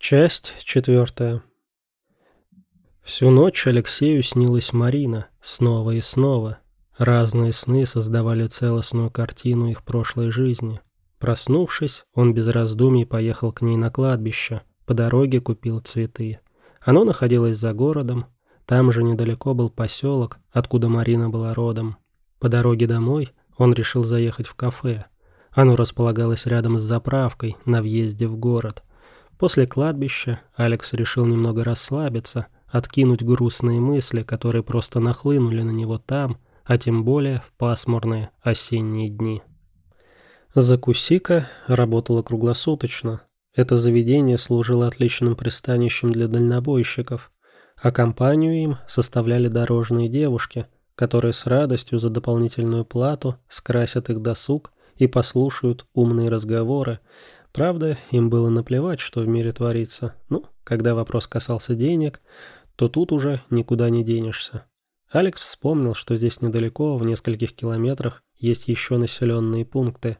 Часть 4. Всю ночь Алексею снилась Марина, снова и снова. Разные сны создавали целостную картину их прошлой жизни. Проснувшись, он без раздумий поехал к ней на кладбище, по дороге купил цветы. Оно находилось за городом, там же недалеко был поселок, откуда Марина была родом. По дороге домой он решил заехать в кафе. Оно располагалось рядом с заправкой на въезде в город. После кладбища Алекс решил немного расслабиться, откинуть грустные мысли, которые просто нахлынули на него там, а тем более в пасмурные осенние дни. «Закуси-ка» работало круглосуточно. Это заведение служило отличным пристанищем для дальнобойщиков, а компанию им составляли дорожные девушки, которые с радостью за дополнительную плату скрасят их досуг и послушают умные разговоры. Правда, им было наплевать, что в мире творится. Когда вопрос касался денег, то тут уже никуда не денешься. Алекс вспомнил, что здесь недалеко, в нескольких километрах, есть еще населенные пункты.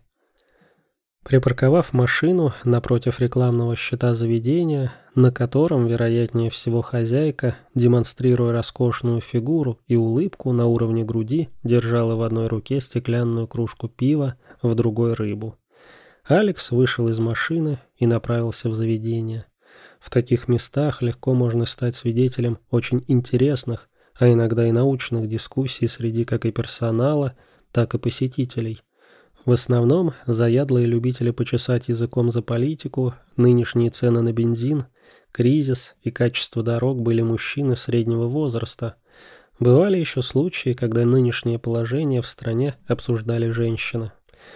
Припарковав машину напротив рекламного щита заведения, на котором, вероятнее всего, хозяйка, демонстрируя роскошную фигуру и улыбку на уровне груди, держала в одной руке стеклянную кружку пива, в другой рыбу. Алекс вышел из машины и направился в заведение. В таких местах легко можно стать свидетелем очень интересных, а иногда и научных дискуссий среди как и персонала, так и посетителей. В основном заядлые любители почесать языком за политику, нынешние цены на бензин, кризис и качество дорог были мужчины среднего возраста. Бывали еще случаи, когда нынешнее положение в стране обсуждали женщины.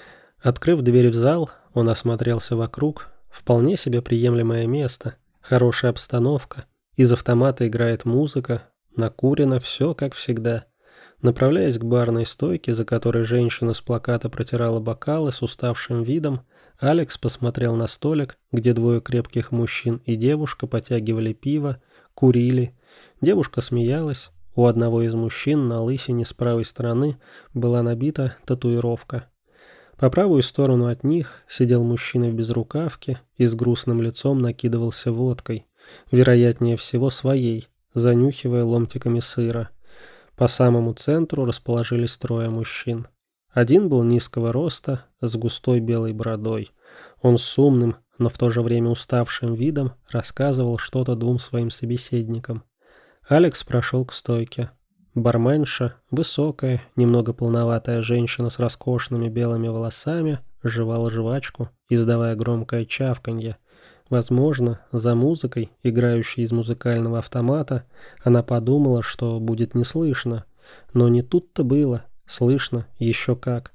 Открыв дверь в зал, он осмотрелся вокруг. Вполне себе приемлемое место, хорошая обстановка, из автомата играет музыка, накурено, все как всегда. Направляясь к барной стойке, за которой женщина с плаката протирала бокалы с уставшим видом, Алекс посмотрел на столик, где двое крепких мужчин и девушка потягивали пиво, курили. Девушка смеялась, у одного из мужчин на лысине с правой стороны была набита татуировка. По правую сторону от них сидел мужчина в безрукавке и с грустным лицом накидывался водкой, вероятнее всего своей, занюхивая ломтиками сыра. По самому центру расположились трое мужчин. Один был низкого роста, с густой белой бородой. Он с умным, но в то же время уставшим видом рассказывал что-то двум своим собеседникам. Алекс прошел к стойке. Барменша, высокая, немного полноватая женщина с роскошными белыми волосами, жевала жвачку, издавая громкое чавканье. Возможно, за музыкой, играющей из музыкального автомата, она подумала, что будет не слышно. Но не тут-то было. Слышно еще как.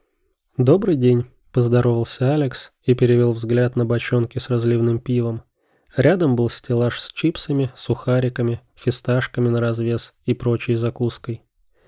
«Добрый день», — поздоровался Алекс и перевел взгляд на бочонки с разливным пивом. Рядом был стеллаж с чипсами, сухариками, фисташками на развес и прочей закуской.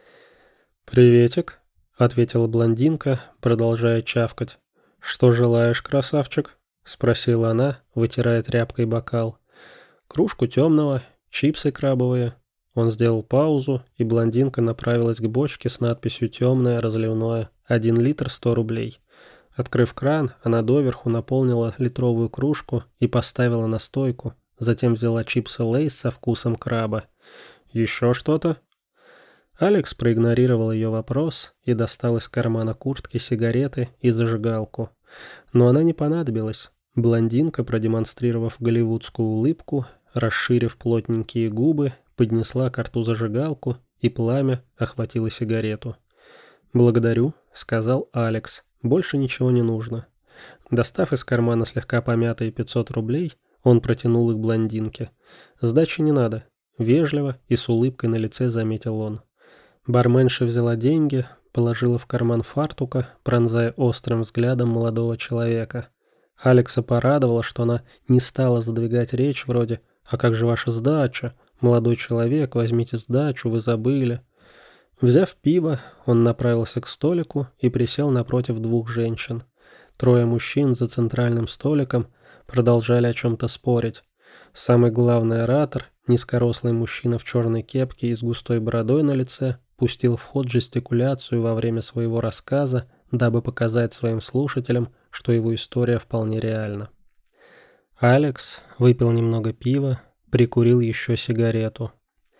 «Приветик», — ответила блондинка, продолжая чавкать. «Что желаешь, красавчик?» — спросила она, вытирая тряпкой бокал. «Кружку темного, чипсы крабовые». Он сделал паузу, и блондинка направилась к бочке с надписью «Темное разливное, 1 литр 100 рублей». Открыв кран, она доверху наполнила литровую кружку и поставила на стойку, затем взяла чипсы Лейс со вкусом краба. «Еще что-то?» Алекс проигнорировал ее вопрос и достал из кармана куртки сигареты и зажигалку. Но она не понадобилась. Блондинка, продемонстрировав голливудскую улыбку, расширив плотненькие губы, поднесла к рту зажигалку, и пламя охватило сигарету. «Благодарю», — сказал Алекс. «Больше ничего не нужно». Достав из кармана слегка помятые 500 рублей, он протянул их блондинке. «Сдачи не надо», — вежливо и с улыбкой на лице заметил он. Барменша взяла деньги, положила в карман фартука, пронзая острым взглядом молодого человека. Алекса порадовало, что она не стала задвигать речь вроде «А как же ваша сдача? Молодой человек, возьмите сдачу, вы забыли». Взяв пиво, он направился к столику и присел напротив двух женщин. Трое мужчин за центральным столиком продолжали о чем-то спорить. Самый главный оратор, низкорослый мужчина в черной кепке и с густой бородой на лице, пустил в ход жестикуляцию во время своего рассказа, дабы показать своим слушателям, что его история вполне реальна. Алекс выпил немного пива, прикурил еще сигарету.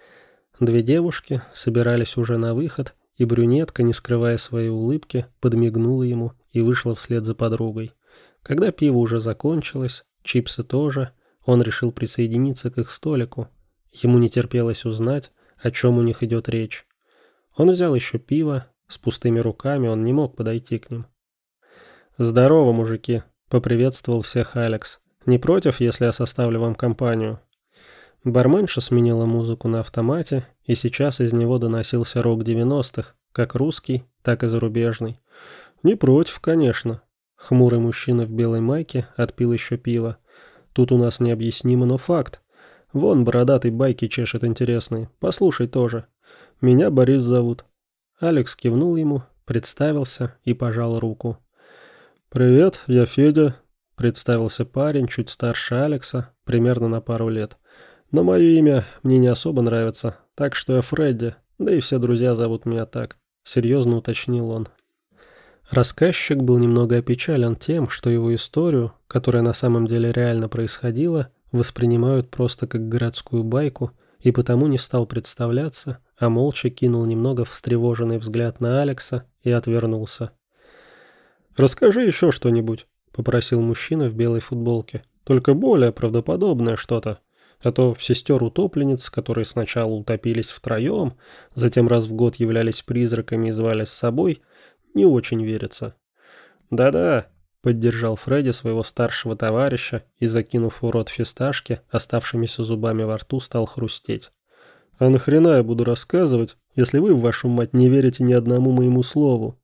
Две девушки собирались уже на выход, и брюнетка, не скрывая своей улыбки, подмигнула ему и вышла вслед за подругой. Когда пиво уже закончилось, чипсы тоже, он решил присоединиться к их столику. Ему не терпелось узнать, о чем у них идет речь. Он взял еще пиво, с пустыми руками он не мог подойти к ним. «Здорово, мужики», — поприветствовал всех Алекс. «Не против, если я составлю вам компанию?» Барменша сменила музыку на автомате, и сейчас из него доносился рок 90-х, как русский, так и зарубежный. «Не против, конечно». Хмурый мужчина в белой майке отпил еще пиво. «Тут у нас необъяснимо, но факт. Вон бородатый байки чешет интересные. Послушай тоже. Меня Борис зовут». Алекс кивнул ему, представился и пожал руку. «Привет, я Федя», — представился парень, чуть старше Алекса, примерно на пару лет. «Но мое имя мне не особо нравится, так что я Фредди, да и все друзья зовут меня так», — серьезно уточнил он. Рассказчик был немного опечален тем, что его историю, которая на самом деле реально происходила, воспринимают просто как городскую байку, и потому не стал представляться, а молча кинул немного встревоженный взгляд на Алекса и отвернулся. «Расскажи еще что-нибудь», — попросил мужчина в белой футболке. «Только более правдоподобное что-то. А то в сестер-утопленниц, которые сначала утопились втроем, затем раз в год являлись призраками и звали с собой, не очень верится». «Да-да», — поддержал Фредди своего старшего товарища и, закинув в рот фисташки, оставшимися зубами во рту, стал хрустеть. «А нахрена я буду рассказывать, если вы, вашу мать, не верите ни одному моему слову?»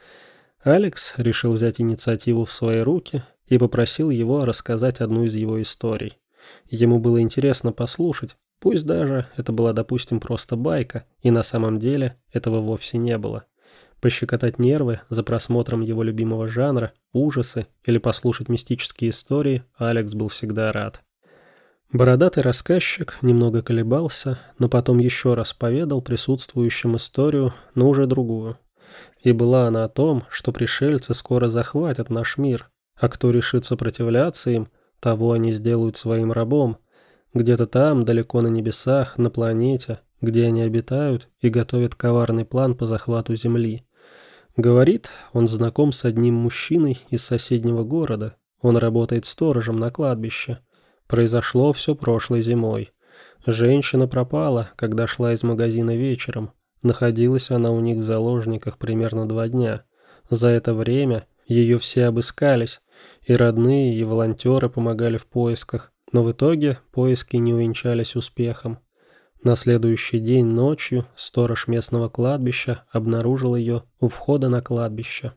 Алекс решил взять инициативу в свои руки и попросил его рассказать одну из его историй. Ему было интересно послушать, пусть даже это была, допустим, просто байка, и на самом деле этого вовсе не было. Пощекотать нервы за просмотром его любимого жанра, ужасы или послушать мистические истории Алекс был всегда рад. Бородатый рассказчик немного колебался, но потом еще раз поведал присутствующим историю, но уже другую. И была она о том, что пришельцы скоро захватят наш мир, а кто решит сопротивляться им, того они сделают своим рабом. Где-то там, далеко на небесах, на планете, где они обитают и готовят коварный план по захвату Земли. Говорит, он знаком с одним мужчиной из соседнего города. Он работает сторожем на кладбище. Произошло все прошлой зимой. Женщина пропала, когда шла из магазина вечером. Находилась она у них в заложниках примерно 2 дня. За это время ее все обыскались, и родные, и волонтеры помогали в поисках, но в итоге поиски не увенчались успехом. На следующий день ночью сторож местного кладбища обнаружил ее у входа на кладбище.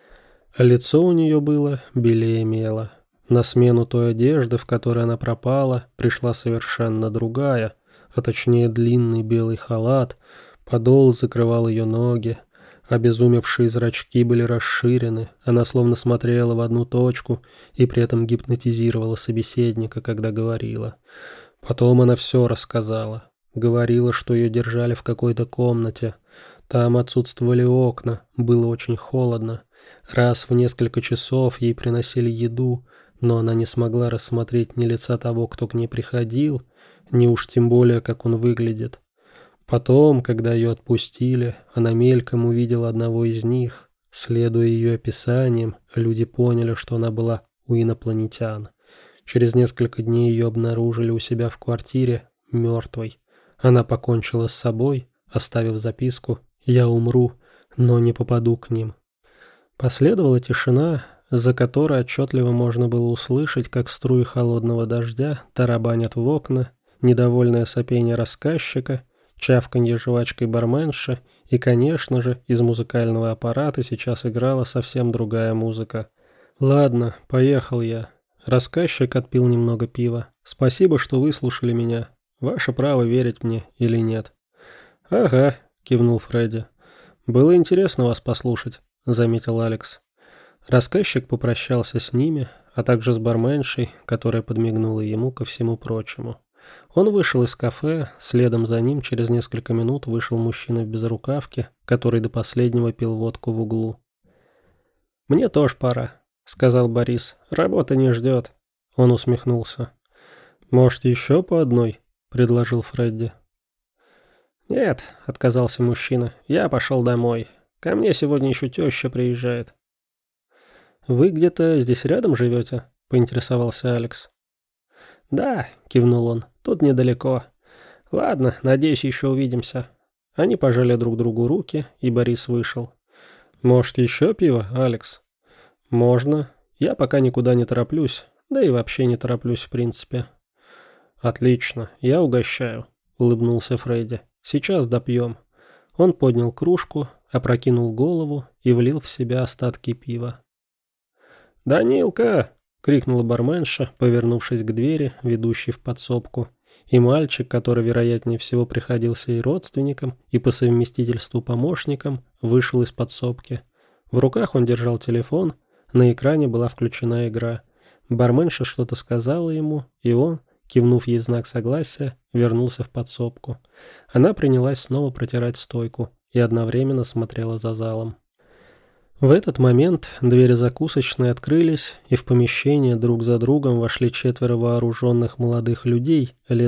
Лицо у нее было белее мела. На смену той одежды, в которой она пропала, пришла совершенно другая, а точнее длинный белый халат. Подол закрывал ее ноги, обезумевшие зрачки были расширены, она словно смотрела в одну точку и при этом гипнотизировала собеседника, когда говорила. Потом она все рассказала. Говорила, что ее держали в какой-то комнате. Там отсутствовали окна, было очень холодно. Раз в несколько часов ей приносили еду, но она не смогла рассмотреть ни лица того, кто к ней приходил, ни уж тем более, как он выглядит. Потом, когда ее отпустили, она мельком увидела одного из них. Следуя ее описаниям, люди поняли, что она была у инопланетян. Через несколько дней ее обнаружили у себя в квартире мертвой. Она покончила с собой, оставив записку «Я умру, но не попаду к ним». Последовала тишина, за которой отчетливо можно было услышать, как струи холодного дождя тарабанят в окна, недовольное сопение рассказчика, чавканье жвачкой барменши, и, конечно же, из музыкального аппарата сейчас играла совсем другая музыка. «Ладно, поехал я». Рассказчик отпил немного пива. «Спасибо, что выслушали меня. Ваше право верить мне или нет». «Ага», — кивнул Фредди. «Было интересно вас послушать», — заметил Алекс. Рассказчик попрощался с ними, а также с барменшей, которая подмигнула ему ко всему прочему. Он вышел из кафе, следом за ним через несколько минут вышел мужчина в безрукавке, который до последнего пил водку в углу. «Мне тоже пора», — сказал Борис. «Работа не ждет». Он усмехнулся. «Может, еще по одной?» – предложил Фредди. «Нет», – отказался мужчина, – «я пошел домой. Ко мне сегодня еще теща приезжает». «Вы где-то здесь рядом живете?» – поинтересовался Алекс. «Да», – кивнул он, – «тут недалеко. Ладно, надеюсь, еще увидимся». Они пожали друг другу руки, и Борис вышел. «Может, еще пиво, Алекс?» «Можно. Я пока никуда не тороплюсь, да и вообще не тороплюсь в принципе». «Отлично, я угощаю», – улыбнулся Фредди. «Сейчас допьем». Он поднял кружку, опрокинул голову и влил в себя остатки пива. «Данилка!» — крикнула барменша, повернувшись к двери, ведущей в подсобку. И мальчик, который, вероятнее всего, приходился и родственником, и по совместительству помощником, вышел из подсобки. В руках он держал телефон, на экране была включена игра. Барменша что-то сказала ему, и он, кивнув ей в знак согласия, вернулся в подсобку. Она принялась снова протирать стойку и одновременно смотрела за залом. В этот момент двери закусочной открылись, и в помещение друг за другом вошли 4 вооруженных молодых людей, лет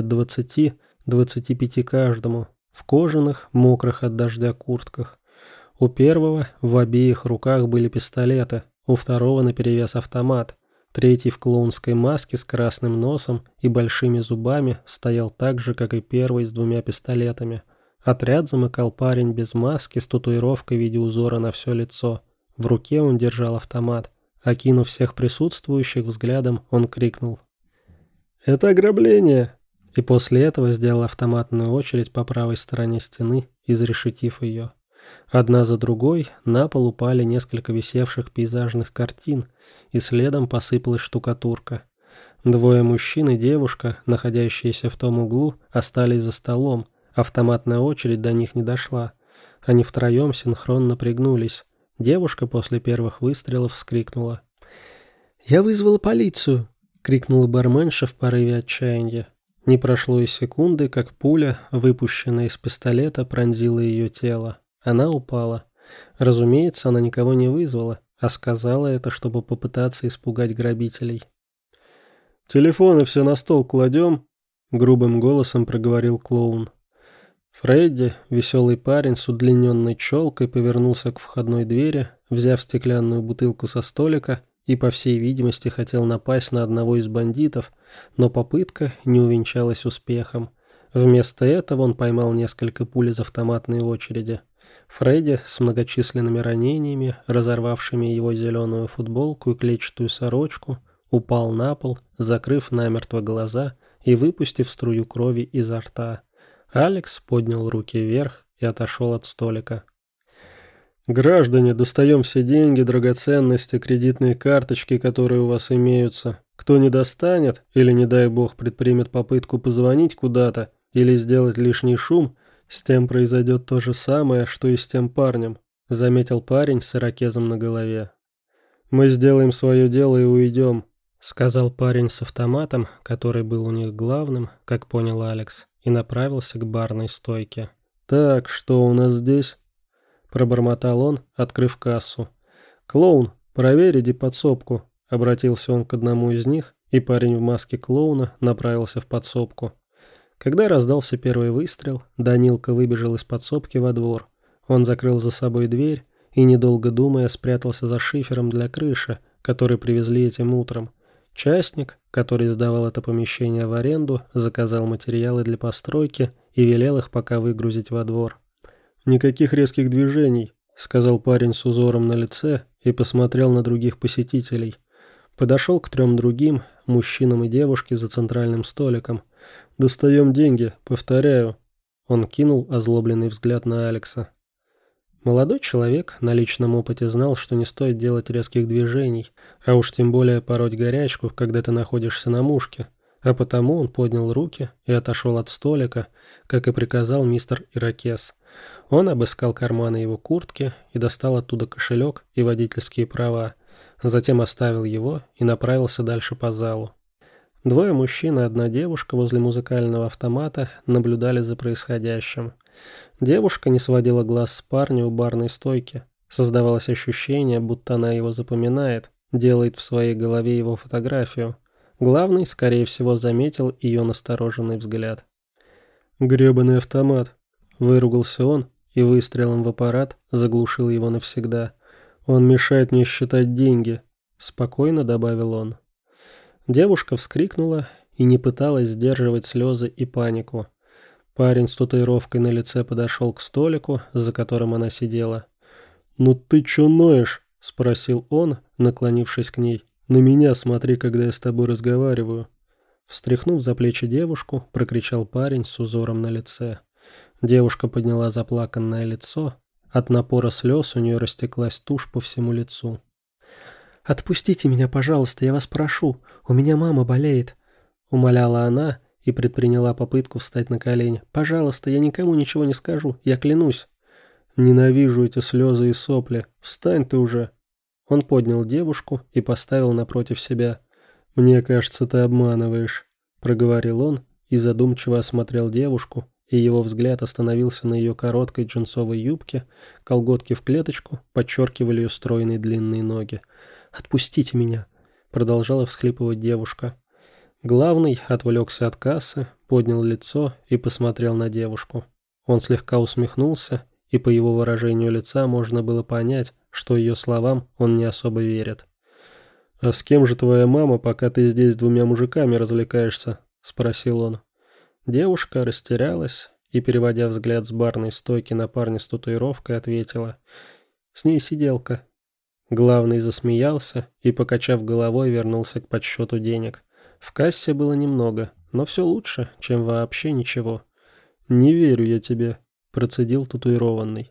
20-25 каждому, в кожаных, мокрых от дождя куртках. У первого в обеих руках были пистолеты, у второго наперевес автомат, третий в клоунской маске с красным носом и большими зубами стоял так же, как и первый с 2 пистолетами. Отряд замыкал парень без маски с татуировкой в виде узора на все лицо. В руке он держал автомат. Окинув всех присутствующих взглядом, он крикнул: «Это ограбление!» И после этого сделал автоматную очередь по правой стороне стены, изрешетив ее. Одна за другой на пол упали несколько висевших пейзажных картин, и следом посыпалась штукатурка. 2 мужчин и девушка, находящиеся в том углу, остались за столом. Автоматная очередь до них не дошла. Они втроем синхронно пригнулись. Девушка после первых выстрелов вскрикнула. «Я вызвала полицию!» — крикнула барменша в порыве отчаяния. Не прошло и секунды, как пуля, выпущенная из пистолета, пронзила ее тело. Она упала. Разумеется, она никого не вызвала, а сказала это, чтобы попытаться испугать грабителей. «Телефоны все на стол кладем?» — грубым голосом проговорил клоун. Фредди, веселый парень с удлиненной челкой, повернулся к входной двери, взяв стеклянную бутылку со столика и, по всей видимости, хотел напасть на одного из бандитов, но попытка не увенчалась успехом. Вместо этого он поймал несколько пуль из автоматной очереди. Фредди с многочисленными ранениями, разорвавшими его зеленую футболку и клетчатую сорочку, упал на пол, закрыв намертво глаза и выпустив струю крови изо рта. Алекс поднял руки вверх и отошел от столика. «Граждане, достаем все деньги, драгоценности, кредитные карточки, которые у вас имеются. Кто не достанет или, не дай бог, предпримет попытку позвонить куда-то или сделать лишний шум, с тем произойдет то же самое, что и с тем парнем», — заметил парень с ирокезом на голове. «Мы сделаем свое дело и уйдем», — сказал парень с автоматом, который был у них главным, как понял Алекс, и направился к барной стойке. «Так, что у нас здесь?» — пробормотал он, открыв кассу. «Клоун, проверь, иди подсобку», — обратился он к одному из них, и парень в маске клоуна направился в подсобку. Когда раздался первый выстрел, Данилка выбежал из подсобки во двор. Он закрыл за собой дверь и, недолго думая, спрятался за шифером для крыши, который привезли этим утром. Частник, который сдавал это помещение в аренду, заказал материалы для постройки и велел их пока выгрузить во двор. «Никаких резких движений», — сказал парень с узором на лице и посмотрел на других посетителей. Подошел к 3 другим, мужчинам и девушке за центральным столиком. «Достаем деньги, повторяю». Он кинул озлобленный взгляд на Алекса. Молодой человек на личном опыте знал, что не стоит делать резких движений, а уж тем более пороть горячку, когда ты находишься на мушке, а потому он поднял руки и отошел от столика, как и приказал мистер Ирокез. Он обыскал карманы его куртки и достал оттуда кошелек и водительские права, затем оставил его и направился дальше по залу. 2 мужчин и 1 девушка возле музыкального автомата наблюдали за происходящим. Девушка не сводила глаз с парня у барной стойки. Создавалось ощущение, будто она его запоминает, делает в своей голове его фотографию. Главный, скорее всего, заметил ее настороженный взгляд. «Гребаный автомат!» – выругался он и выстрелом в аппарат заглушил его навсегда. «Он мешает мне считать деньги», – спокойно добавил он. Девушка вскрикнула и не пыталась сдерживать слезы и панику. Парень с татуировкой на лице подошел к столику, за которым она сидела. «Ну ты чё ноешь?» – спросил он, наклонившись к ней. «На меня смотри, когда я с тобой разговариваю». Встряхнув за плечи девушку, прокричал парень с узором на лице. Девушка подняла заплаканное лицо. От напора слез у нее растеклась тушь по всему лицу. «Отпустите меня, пожалуйста, я вас прошу. У меня мама болеет», — умоляла она и предприняла попытку встать на колени. «Пожалуйста, я никому ничего не скажу, я клянусь». «Ненавижу эти слезы и сопли. Встань ты уже». Он поднял девушку и поставил напротив себя. «Мне кажется, ты обманываешь», — проговорил он и задумчиво осмотрел девушку, и его взгляд остановился на ее короткой джинсовой юбке, колготки в клеточку подчеркивали ее стройные длинные ноги. «Отпустите меня», — продолжала всхлипывать девушка. Главный отвлекся от кассы, поднял лицо и посмотрел на девушку. Он слегка усмехнулся, и по его выражению лица можно было понять, что ее словам он не особо верит. «А с кем же твоя мама, пока ты здесь с двумя мужиками развлекаешься?» – спросил он. Девушка растерялась и, переводя взгляд с барной стойки на парня с татуировкой, ответила: «С ней сиделка». Главный засмеялся и, покачав головой, вернулся к подсчету денег. В кассе было немного, но все лучше, чем вообще ничего. «Не верю я тебе», – процедил татуированный.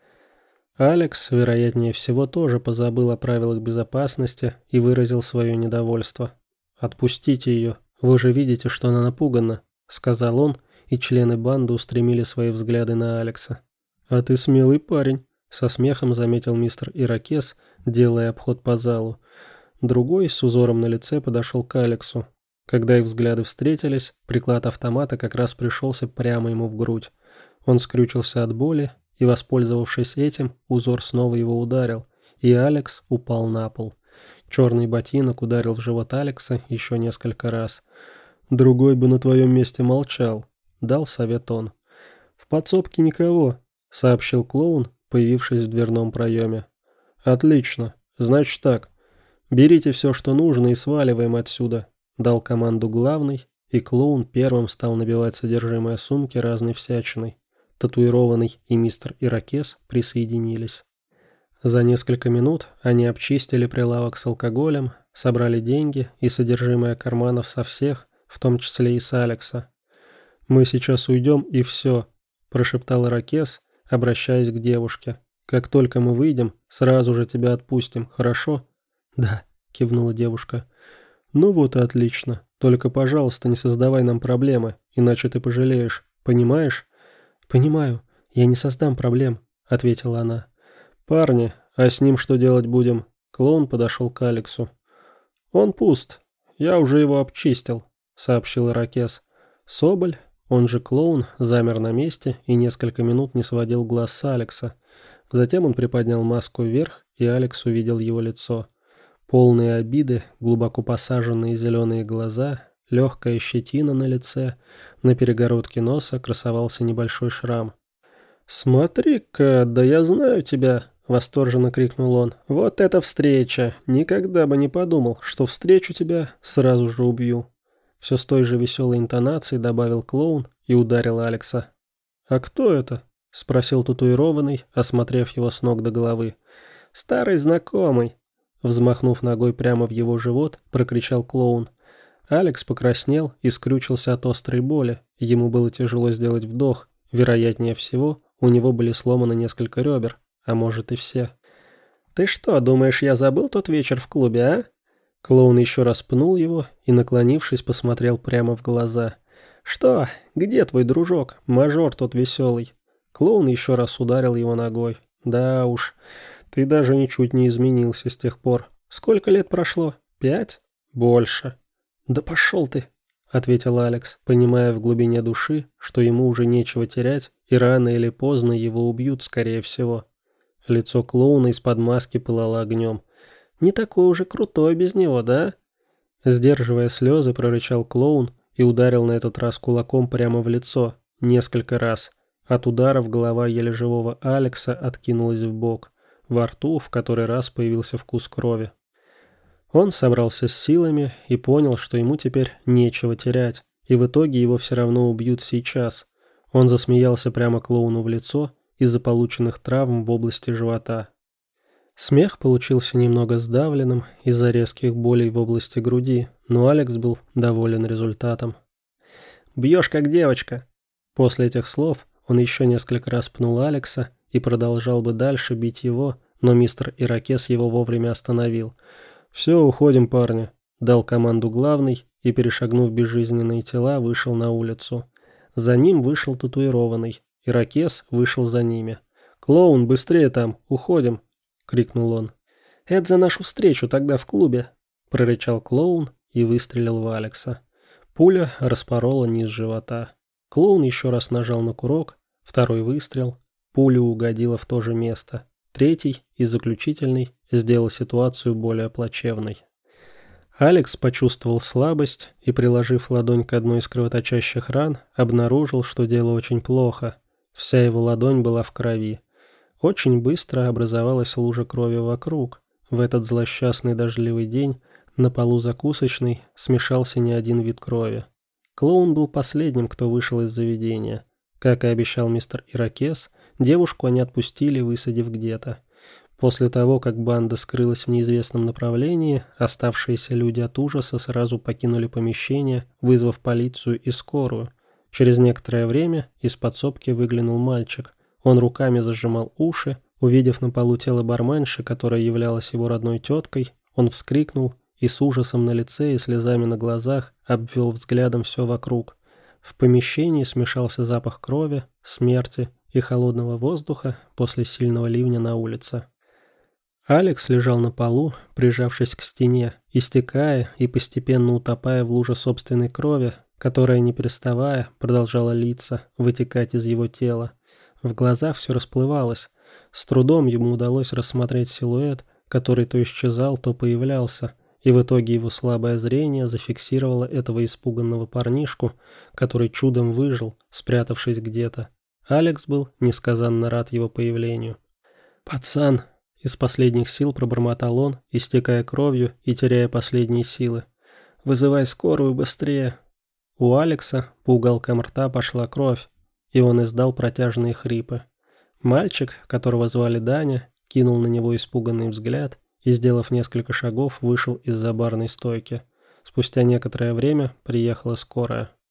Алекс, вероятнее всего, тоже позабыл о правилах безопасности и выразил свое недовольство. «Отпустите ее, вы же видите, что она напугана», — сказал он, и члены банды устремили свои взгляды на Алекса. «А ты смелый парень», — со смехом заметил мистер Ирокез, делая обход по залу. Другой с узором на лице подошел к Алексу. Когда их взгляды встретились, приклад автомата как раз пришелся прямо ему в грудь. Он скрючился от боли, и, воспользовавшись этим, узор снова его ударил, и Алекс упал на пол. Черный ботинок ударил в живот Алекса еще несколько раз. «Другой бы на твоем месте молчал», — дал совет он. «В подсобке никого», — сообщил клоун, появившись в дверном проеме. «Отлично. Значит так. Берите все, что нужно, и сваливаем отсюда», — дал команду главный, и клоун первым стал набивать содержимое сумки разной всячиной. Татуированный и мистер Ирокез присоединились. За несколько минут они обчистили прилавок с алкоголем, собрали деньги и содержимое карманов со всех, в том числе и с Алекса. «Мы сейчас уйдем, и все», – прошептал Ирокез, обращаясь к девушке. «Как только мы выйдем, сразу же тебя отпустим, хорошо?» «Да», – кивнула девушка. «Ну вот и отлично. Только, пожалуйста, не создавай нам проблемы, иначе ты пожалеешь. Понимаешь?» «Понимаю, я не создам проблем», — ответила она. «Парни, а с ним что делать будем?» Клоун подошел к Алексу. «Он пуст. Я уже его обчистил», — сообщил Ирокез. Соболь, он же клоун, замер на месте и несколько минут не сводил глаз с Алекса. Затем он приподнял маску вверх, и Алекс увидел его лицо. Полные обиды, глубоко посаженные зеленые глаза, легкая щетина на лице, на перегородке носа красовался небольшой шрам. «Смотри-ка, да я знаю тебя!» — восторженно крикнул он. «Вот это встреча! Никогда бы не подумал, что встречу тебя, сразу же убью!» Все с той же веселой интонацией добавил клоун и ударил Алекса. «А кто это?» — спросил татуированный, осмотрев его с ног до головы. «Старый знакомый!» Взмахнув ногой прямо в его живот, прокричал клоун. Алекс покраснел и скрючился от острой боли. Ему было тяжело сделать вдох. Вероятнее всего, у него были сломаны несколько ребер, а может и все. «Ты что, думаешь, я забыл тот вечер в клубе, а?» Клоун еще раз пнул его и, наклонившись, посмотрел прямо в глаза. «Что? Где твой дружок? Мажор тот веселый?» Клоун еще раз ударил его ногой. «Да уж, ты даже ничуть не изменился с тех пор. Сколько лет прошло? 5? Больше». «Да пошел ты», — ответил Алекс, понимая в глубине души, что ему уже нечего терять, и рано или поздно его убьют, скорее всего. Лицо клоуна из-под маски пылало огнем. «Не такой уже крутой без него, да?» Сдерживая слезы, прорычал клоун и ударил на этот раз кулаком прямо в лицо, несколько раз. От ударов голова еле живого Алекса откинулась в бок. Во рту в который раз появился вкус крови. Он собрался с силами и понял, что ему теперь нечего терять, и в итоге его все равно убьют сейчас. Он засмеялся прямо клоуну в лицо из-за полученных травм в области живота. Смех получился немного сдавленным из-за резких болей в области груди, но Алекс был доволен результатом. «Бьешь как девочка!» После этих слов он еще несколько раз пнул Алекса и продолжал бы дальше бить его, но мистер Ирокез его вовремя остановил. «Все, уходим, парни», — дал команду главный и, перешагнув безжизненные тела, вышел на улицу. За ним вышел татуированный. Ирокез вышел за ними. «Клоун, быстрее там, уходим!» — крикнул он. «Это за нашу встречу тогда в клубе!» — прорычал клоун и выстрелил в Алекса. Пуля распорола низ живота. Клоун еще раз нажал на курок, второй выстрел. Пуля угодила в то же место. Третий и заключительный сделал ситуацию более плачевной. Алекс почувствовал слабость и, приложив ладонь к одной из кровоточащих ран, обнаружил, что дело очень плохо. Вся его ладонь была в крови. Очень быстро образовалась лужа крови вокруг. В этот злосчастный дождливый день на полу закусочной смешался не один вид крови. Клоун был последним, кто вышел из заведения. Как и обещал мистер Ирокез, девушку они отпустили, высадив где-то. После того, как банда скрылась в неизвестном направлении, оставшиеся люди от ужаса сразу покинули помещение, вызвав полицию и скорую. Через некоторое время из подсобки выглянул мальчик. Он руками зажимал уши. Увидев на полу тело барменши, которая являлась его родной теткой, он вскрикнул и с ужасом на лице и слезами на глазах обвел взглядом все вокруг. В помещении смешался запах крови, смерти и холодного воздуха после сильного ливня на улице. Алекс лежал на полу, прижавшись к стене, истекая и постепенно утопая в луже собственной крови, которая, не переставая, продолжала литься, вытекать из его тела. В глазах все расплывалось. С трудом ему удалось рассмотреть силуэт, который то исчезал, то появлялся, и в итоге его слабое зрение зафиксировало этого испуганного парнишку, который чудом выжил, спрятавшись где-то. Алекс был несказанно рад его появлению. «Пацан!» — из последних сил пробормотал он, истекая кровью и теряя последние силы. «Вызывай скорую быстрее!» У Алекса по уголкам рта пошла кровь, и он издал протяжные хрипы. Мальчик, которого звали Даня, кинул на него испуганный взгляд и, сделав несколько шагов, вышел из-за барной стойки. Спустя некоторое время приехала скорая.